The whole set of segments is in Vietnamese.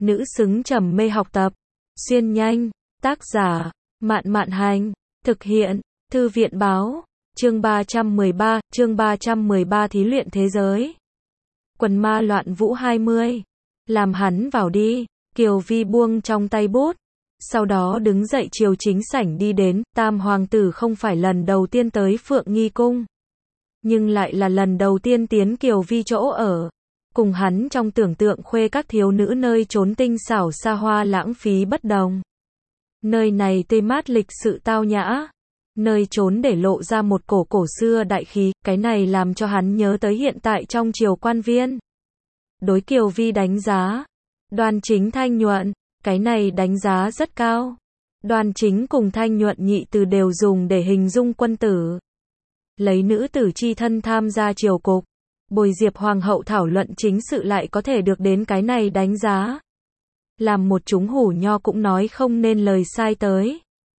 nữ xứng trầm mê học tập. Xuyên nhanh, tác giả, Mạn Mạn Hành, thực hiện, Thư viện Báo, chương 313 thí luyện thế giới. Quần ma loạn vũ 20. Làm hắn vào đi, Kiều Vi buông trong tay bút. Sau đó đứng dậy chiều chính sảnh đi đến, Tam hoàng tử không phải lần đầu tiên tới Phượng Nghi Cung. Nhưng lại là lần đầu tiên tiến Kiều Vi chỗ ở. Cùng hắn trong tưởng tượng khuê các thiếu nữ nơi trốn tinh xảo xa hoa lãng phí bất đồng. Nơi này tươi mát lịch sự tao nhã. Nơi trốn để lộ ra một cổ xưa đại khí, cái này làm cho hắn nhớ tới hiện tại trong triều quan viên. Đối Kiều Vi đánh giá, đoan chính thanh nhuận, cái này đánh giá rất cao. Đoan chính cùng thanh nhuận nhị từ đều dùng để hình dung quân tử. Lấy nữ tử chi thân tham gia triều cục, bồi Diệp hoàng hậu thảo luận chính sự lại có thể được đến cái này đánh giá. Làm một chúng hủ nho cũng nói không nên lời sai tới.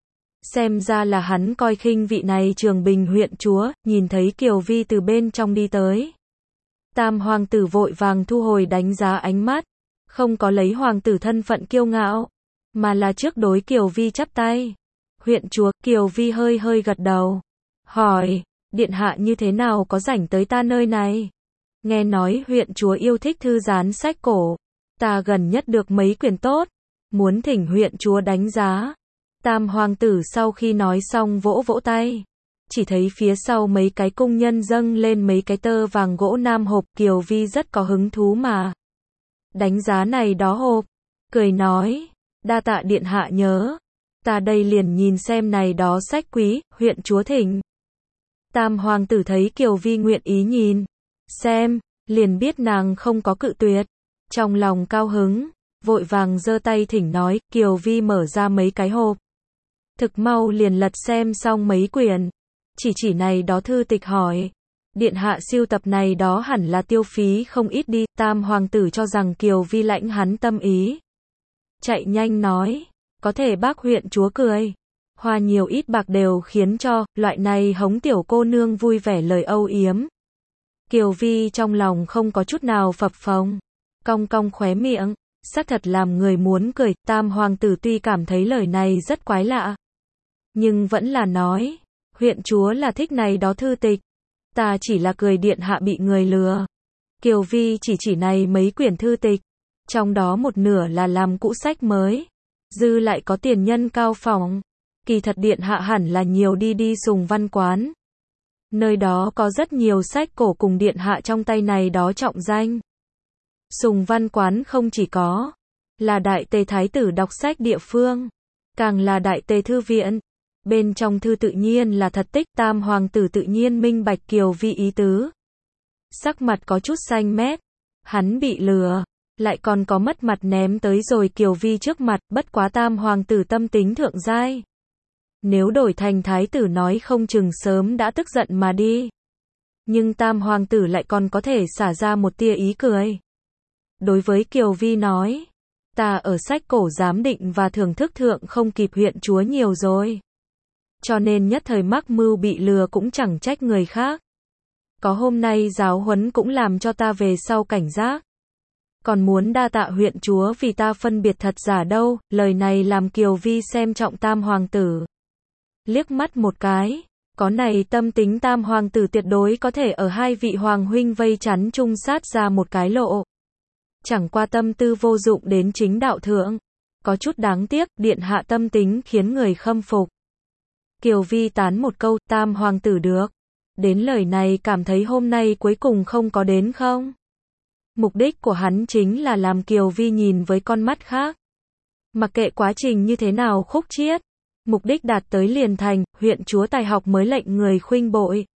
Xem ra là hắn coi khinh vị này Trường Bình huyện chúa, nhìn thấy Kiều Vi từ bên trong đi tới. Tam hoàng tử vội vàng thu hồi đánh giá ánh mắt, không có lấy hoàng tử thân phận kiêu ngạo, mà là trước đối Kiều Vi chắp tay. Huyện chúa, Kiều Vi hơi gật đầu, hỏi, điện hạ như thế nào có rảnh tới ta nơi này? Nghe nói huyện chúa yêu thích thư gián sách cổ, ta gần nhất được mấy quyển tốt, muốn thỉnh huyện chúa đánh giá. Tam hoàng tử sau khi nói xong vỗ tay. Chỉ thấy phía sau mấy cái cung nhân dâng lên mấy cái tơ vàng gỗ nam hộp, Kiều Vi rất có hứng thú mà. Đánh giá này đó hộp, cười nói, đa tạ điện hạ nhớ. Ta đây liền nhìn xem này đó sách quý, huyện chúa thỉnh. Tam hoàng tử thấy Kiều Vi nguyện ý nhìn, xem, liền biết nàng không có cự tuyệt. Trong lòng cao hứng, vội vàng giơ tay thỉnh nói, Kiều Vi mở ra mấy cái hộp. Thực mau liền lật xem xong mấy quyển. Chỉ này đó thư tịch hỏi, điện hạ siêu tập này đó hẳn là tiêu phí không ít đi. Tam hoàng tử cho rằng Kiều Vi lãnh hắn tâm ý. Chạy nhanh nói, có thể bác huyện chúa cười. Hoa nhiều ít bạc đều khiến cho, loại này hống tiểu cô nương vui vẻ lời âu yếm. Kiều Vi trong lòng không có chút nào phập phồng, cong khóe miệng, xác thật làm người muốn cười. Tam hoàng tử tuy cảm thấy lời này rất quái lạ, nhưng vẫn là nói, huyện chúa là thích này đó thư tịch, ta chỉ là cười điện hạ bị người lừa. Kiều Vi chỉ này mấy quyển thư tịch, trong đó một nửa là làm cũ sách mới, dư lại có tiền nhân cao phỏng. Kỳ thật điện hạ hẳn là nhiều đi Sùng Văn Quán. Nơi đó có rất nhiều sách cổ cùng điện hạ trong tay này đó trọng danh. Sùng Văn Quán không chỉ có là Đại Tề Thái tử đọc sách địa phương, càng là Đại Tề Thư viện. Bên trong thư tự nhiên là thật tích. Tam hoàng tử tự nhiên minh bạch Kiều Vi ý tứ. Sắc mặt có chút xanh mét, hắn bị lừa, lại còn có mất mặt ném tới rồi Kiều Vi trước mặt. Bất quá Tam hoàng tử tâm tính thượng giai, nếu đổi thành thái tử nói không chừng sớm đã tức giận mà đi. Nhưng Tam hoàng tử lại còn có thể xả ra một tia ý cười. Đối với Kiều Vi nói, ta ở sách cổ giám định và thưởng thức thượng không kịp huyện chúa nhiều rồi. Cho nên nhất thời mắc mưu bị lừa cũng chẳng trách người khác. Có hôm nay giáo huấn cũng làm cho ta về sau cảnh giác. Còn muốn đa tạ huyện chúa vì ta phân biệt thật giả đâu. Lời này làm Kiều Vi xem trọng Tam hoàng tử. Liếc mắt một cái, có này tâm tính Tam hoàng tử tuyệt đối có thể ở hai vị hoàng huynh vây chắn chung sát ra một cái lộ. Chẳng qua tâm tư vô dụng đến chính đạo thượng. Có chút đáng tiếc, điện hạ tâm tính khiến người khâm phục. Kiều Vi tán một câu, Tam hoàng tử được. Đến lời này cảm thấy hôm nay cuối cùng không có đến không? Mục đích của hắn chính là làm Kiều Vi nhìn với con mắt khác. Mặc kệ quá trình như thế nào khúc chiết, mục đích đạt tới liền thành, huyện chúa tài học mới lệnh người khuynh bội.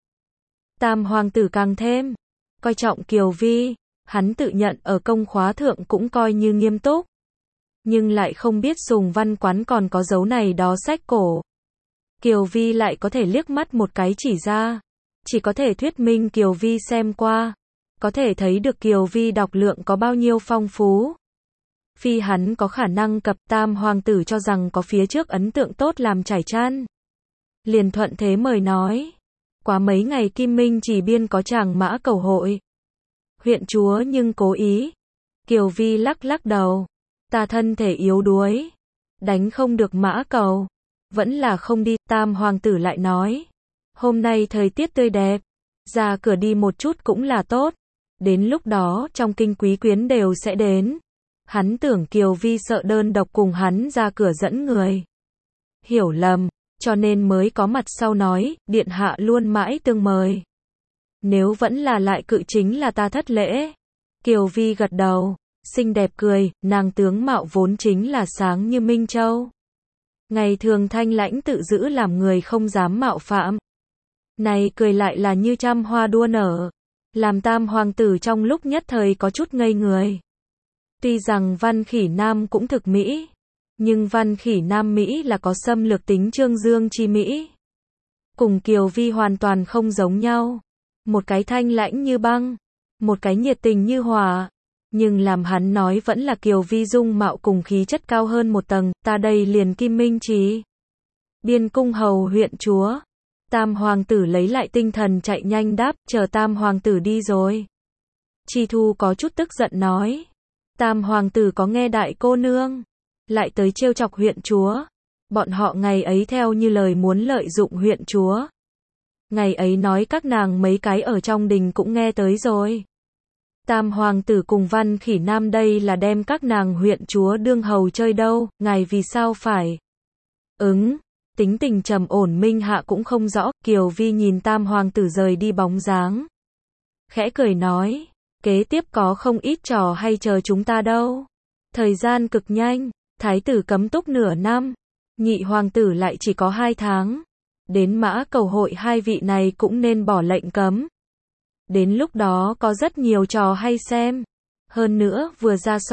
Tam hoàng tử càng thêm coi trọng Kiều Vi, hắn tự nhận ở công khóa thượng cũng coi như nghiêm túc. Nhưng lại không biết Sùng Văn Quán còn có dấu này đó sách cổ. Kiều Vi lại có thể liếc mắt một cái chỉ ra. Chỉ có thể thuyết minh Kiều Vi xem qua. Có thể thấy được Kiều Vi đọc lượng có bao nhiêu phong phú. Phi hắn có khả năng cập. Tam hoàng tử cho rằng có phía trước ấn tượng tốt làm trải chăn. Liền thuận thế mời nói. Quá mấy ngày Kim Minh chỉ biên có tràng mã cầu hội. Huyện chúa nhưng cố ý. Kiều Vi lắc đầu. Ta thân thể yếu đuối, đánh không được mã cầu, vẫn là không đi. Tam hoàng tử lại nói, hôm nay thời tiết tươi đẹp, ra cửa đi một chút cũng là tốt, đến lúc đó trong kinh quý quyến đều sẽ đến. Hắn tưởng Kiều Vi sợ đơn độc cùng hắn ra cửa dẫn người hiểu lầm, cho nên mới có mặt sau nói, điện hạ luôn mãi tương mời. Nếu vẫn là lại cự chính là ta thất lễ. Kiều Vi gật đầu, xinh đẹp cười, nàng tướng mạo vốn chính là sáng như Minh Châu. Ngày thường thanh lãnh tự giữ làm người không dám mạo phạm. Này cười lại là như trăm hoa đua nở, làm tam hoàng tử trong lúc nhất thời có chút ngây người. Tuy rằng Văn Khỉ Nam cũng thực mỹ, nhưng Văn Khỉ Nam Mỹ là có xâm lược tính Trương Dương chi Mỹ. Cùng Kiều Vi hoàn toàn không giống nhau. Một cái thanh lãnh như băng, một cái nhiệt tình như hỏa. Nhưng làm hắn nói vẫn là Kiều Vi dung mạo cùng khí chất cao hơn một tầng, ta đây liền Kim Minh Trì. Biên cung hầu huyện chúa. Tam hoàng tử lấy lại tinh thần chạy nhanh đáp, chờ tam hoàng tử đi rồi. Chi Thu có chút tức giận nói. Tam hoàng tử có nghe đại cô nương lại tới trêu chọc huyện chúa. Bọn họ ngày ấy theo như lời muốn lợi dụng huyện chúa. Ngày ấy nói các nàng mấy cái ở trong đình cũng nghe tới rồi. Tam hoàng tử cùng Văn Khỉ Nam đây là đem các nàng huyện chúa đương hầu chơi đâu, ngài vì sao phải tính tình trầm ổn Minh Hạ cũng không rõ. Kiều Vi nhìn tam hoàng tử rời đi bóng dáng, khẽ cười nói, kế tiếp có không ít trò hay chờ chúng ta đâu. Thời gian cực nhanh, thái tử cấm túc nửa năm, nhị hoàng tử lại chỉ có 2 tháng. Đến Mã Cầu hội hai vị này cũng nên bỏ lệnh cấm. Đến lúc đó có rất nhiều trò hay xem. Hơn nữa, vừa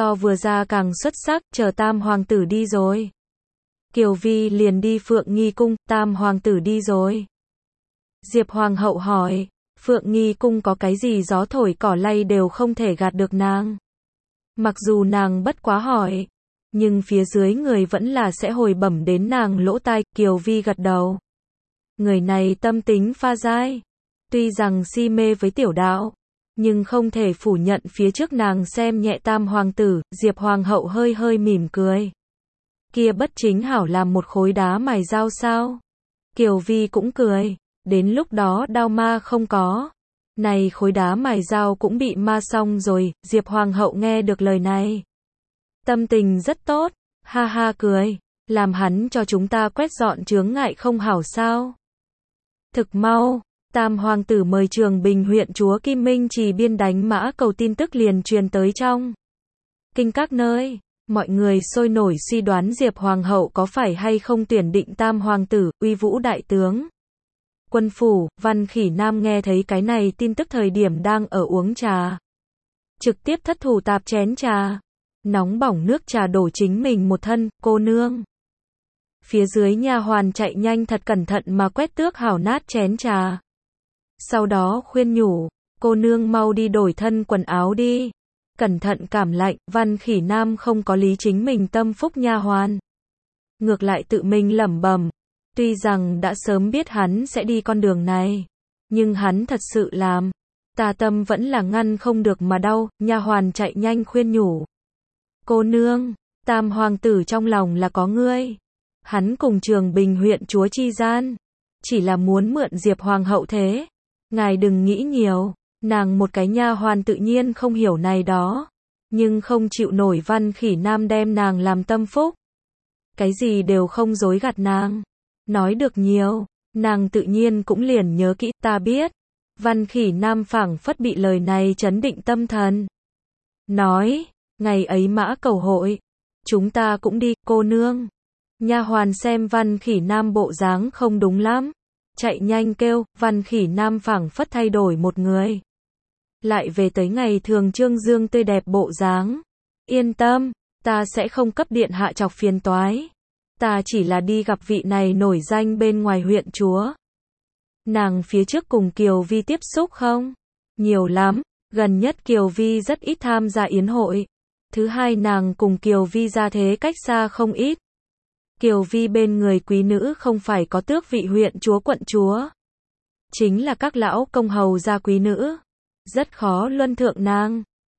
ra càng xuất sắc, chờ tam hoàng tử đi rồi. Kiều Vi liền đi Phượng Nghi cung, tam hoàng tử đi rồi. Diệp hoàng hậu hỏi, Phượng Nghi cung có cái gì gió thổi cỏ lay đều không thể gạt được nàng. Mặc dù nàng bất quá hỏi, nhưng phía dưới người vẫn là sẽ hồi bẩm đến nàng lỗ tai. Kiều Vi gật đầu. Người này tâm tính pha dai. Tuy rằng si mê với tiểu đạo, nhưng không thể phủ nhận phía trước nàng xem nhẹ tam hoàng tử. Diệp hoàng hậu hơi hơi mỉm cười. Kia bất chính hảo làm một khối đá mài dao sao? Kiều Vi cũng cười. Đến lúc đó đao ma không có. Này khối đá mài dao cũng bị ma xong rồi. Diệp hoàng hậu nghe được lời này, tâm tình rất tốt, ha ha cười. Làm hắn cho chúng ta quét dọn chướng ngại không hảo sao? Thực mau, tam hoàng tử mời Trường Bình huyện chúa Kim Minh Trì biên đánh Mã Cầu tin tức liền truyền tới trong kinh các nơi. Mọi người sôi nổi suy đoán Diệp hoàng hậu có phải hay không tuyển định tam hoàng tử, uy vũ đại tướng. Quân phủ, Văn Khỉ Nam nghe thấy cái này tin tức thời điểm đang ở uống trà. Trực tiếp thất thủ tạp chén trà. Nóng bỏng nước trà đổ chính mình một thân, cô nương. Phía dưới nha hoàn chạy nhanh thật cẩn thận mà quét tước hảo nát chén trà. Sau đó khuyên nhủ, cô nương mau đi đổi thân quần áo đi. Cẩn thận cảm lạnh. Văn Khỉ Nam không có lý chính mình tâm phúc nha hoàn. Ngược lại tự mình lẩm bẩm. Tuy rằng đã sớm biết hắn sẽ đi con đường này, nhưng hắn thật sự làm. Tà tâm vẫn là ngăn không được mà đau. Nha hoàn chạy nhanh khuyên nhủ. Cô nương, tam hoàng tử trong lòng là có ngươi. Hắn cùng Trường Bình huyện chúa chi gian, chỉ là muốn mượn Diệp hoàng hậu thế. Ngài đừng nghĩ nhiều. Nàng một cái nha hoàn tự nhiên không hiểu này đó, nhưng không chịu nổi Văn Khỉ Nam đem nàng làm tâm phúc. Cái gì đều không dối gạt nàng. Nói được nhiều, nàng tự nhiên cũng liền nhớ kỹ. Ta biết. Văn Khỉ Nam phảng phất bị lời này chấn định tâm thần. Nói, ngày ấy Mã Cầu hội, chúng ta cũng đi, cô nương. Nha hoàn xem Văn Khỉ Nam bộ dáng không đúng lắm, chạy nhanh kêu. Văn Khỉ Nam phảng phất thay đổi một người, lại về tới ngày thường trương dương tươi đẹp bộ dáng. Yên tâm, ta sẽ không cấp điện hạ chọc phiền toái. Ta chỉ là đi gặp vị này nổi danh bên ngoài huyện chúa. Nàng phía trước cùng Kiều Vi tiếp xúc không? Nhiều lắm, gần nhất Kiều Vi rất ít tham gia yến hội. Thứ hai nàng cùng Kiều Vi ra thế cách xa không ít. Kiều Vi bên người quý nữ không phải có tước vị huyện chúa quận chúa, chính là các lão công hầu gia quý nữ. Rất khó luân thượng nàng.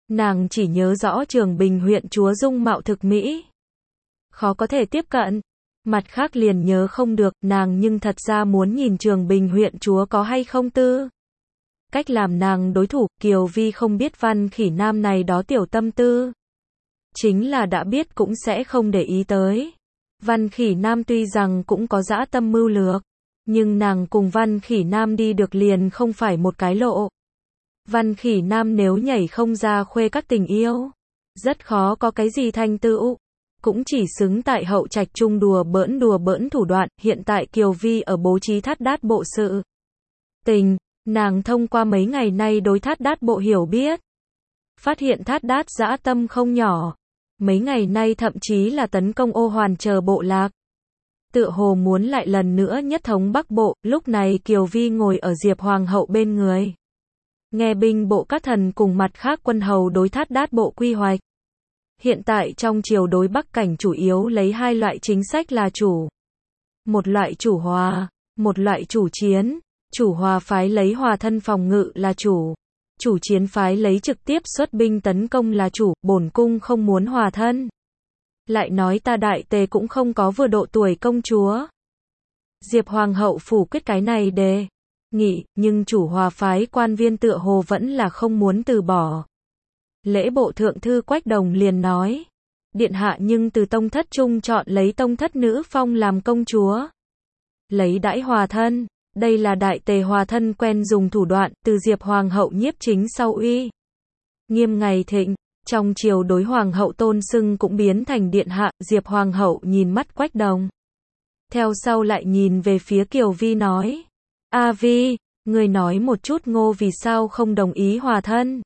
Nàng chỉ nhớ rõ Trường Bình huyện chúa dung mạo thực mỹ, khó có thể tiếp cận. Mặt khác liền nhớ không được, nàng nhưng thật ra muốn nhìn Trường Bình huyện chúa có hay không tư cách làm nàng đối thủ. Kiều Vi không biết Văn Khỉ Nam này đó tiểu tâm tư, chính là đã biết cũng sẽ không để ý tới. Văn Khỉ Nam tuy rằng cũng có dã tâm mưu lược, nhưng nàng cùng Văn Khỉ Nam đi được liền không phải một cái lộ. Văn Khỉ Nam nếu nhảy không ra khuê các tình yêu, rất khó có cái gì thành tựu, cũng chỉ xứng tại hậu trạch trung đùa bỡn thủ đoạn. Hiện tại Kiều Vi ở bố trí Thát Đát bộ sự tình, nàng thông qua mấy ngày nay đối Thát Đát bộ hiểu biết, phát hiện Thát Đát dã tâm không nhỏ, mấy ngày nay thậm chí là tấn công Ô Hoàn chờ bộ lạc, tựa hồ muốn lại lần nữa nhất thống Bắc Bộ. Lúc này Kiều Vi ngồi ở Diệp Hoàng hậu bên người, nghe binh bộ các thần cùng mặt khác quân hầu đối Thát Đát bộ quy hoạch. Hiện tại trong triều đối Bắc cảnh chủ yếu lấy hai loại chính sách là chủ. Một loại chủ hòa, một loại chủ chiến. Chủ hòa phái lấy hòa thân phòng ngự là chủ. Chủ chiến phái lấy trực tiếp xuất binh tấn công là chủ. Bổn cung không muốn hòa thân. Lại nói ta đại tề cũng không có vừa độ tuổi công chúa. Diệp Hoàng hậu phủ quyết cái này đề nghị, nhưng chủ hòa phái quan viên tựa hồ vẫn là không muốn từ bỏ. Lễ bộ thượng thư Quách Đồng liền nói, điện hạ nhưng từ tông thất trung chọn lấy tông thất nữ phong làm công chúa, lấy đãi hòa thân, đây là đại tề hòa thân quen dùng thủ đoạn. Từ Diệp Hoàng hậu nhiếp chính sau uy nghiêm ngày thịnh, trong triều đối Hoàng hậu tôn xưng cũng biến thành điện hạ. Diệp Hoàng hậu nhìn mắt Quách Đồng, theo sau lại nhìn về phía Kiều Vi nói, A Vi, người nói một chút Ngô vì sao không đồng ý hòa thân.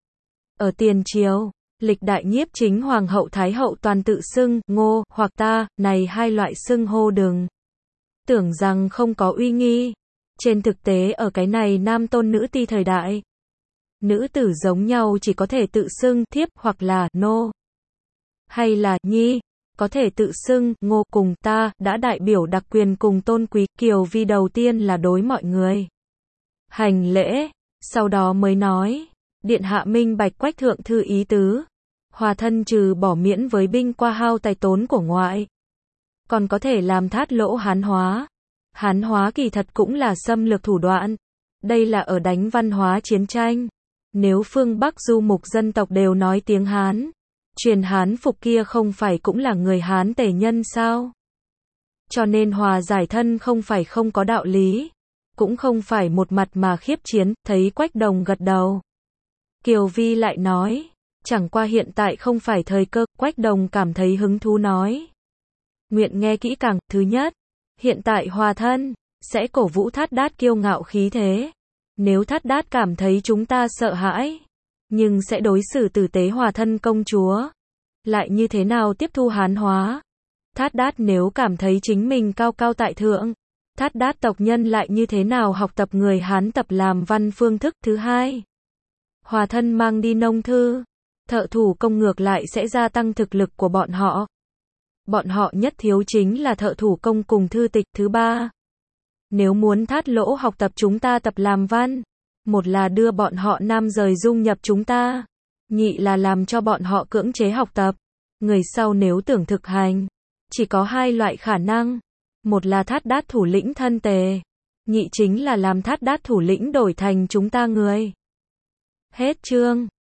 Ở tiền triều, lịch đại nhiếp chính Hoàng hậu Thái hậu toàn tự xưng Ngô hoặc ta, này hai loại xưng hô đừng tưởng rằng không có uy nghi. Trên thực tế ở cái này nam tôn nữ ti thời đại, nữ tử giống nhau chỉ có thể tự xưng thiếp hoặc là nô, hay là nhi, có thể tự xưng Ngô cùng ta, đã đại biểu đặc quyền cùng tôn quý. Kiều Vi đầu tiên là đối mọi người hành lễ, sau đó mới nói, điện hạ minh bạch Quách thượng thư ý tứ, hòa thân trừ bỏ miễn với binh qua hao tài tốn của ngoại, còn có thể làm thát lỗ hán hóa. Hán hóa kỳ thật cũng là xâm lược thủ đoạn, đây là ở đánh văn hóa chiến tranh. Nếu phương Bắc du mục dân tộc đều nói tiếng Hán, truyền Hán phục kia không phải cũng là người Hán tề nhân sao? Cho nên hòa giải thân không phải không có đạo lý, cũng không phải một mặt mà khiếp chiến. Thấy Quách Đồng gật đầu, Kiều Vi lại nói, chẳng qua hiện tại không phải thời cơ. Quách Đồng cảm thấy hứng thú nói, nguyện nghe kỹ càng. Thứ nhất, hiện tại hòa thân sẽ cổ vũ Thát Đát kiêu ngạo khí thế. Nếu Thát Đát cảm thấy chúng ta sợ hãi, nhưng sẽ đối xử tử tế hòa thân công chúa, lại như thế nào tiếp thu Hán hóa? Thát Đát nếu cảm thấy chính mình cao cao tại thượng, Thát Đát tộc nhân lại như thế nào học tập người Hán tập làm văn phương thức? Thứ hai, hòa thân mang đi nông thư, thợ thủ công ngược lại sẽ gia tăng thực lực của bọn họ. Bọn họ nhất thiếu chính là thợ thủ công cùng thư tịch. Thứ ba, nếu muốn thát lỗ học tập chúng ta tập làm văn, một là đưa bọn họ nam rời dung nhập chúng ta, nhị là làm cho bọn họ cưỡng chế học tập. Người sau nếu tưởng thực hành, chỉ có hai loại khả năng, một là Thát Đát thủ lĩnh thân tề, nhị chính là làm Thát Đát thủ lĩnh đổi thành chúng ta người. Hết chương.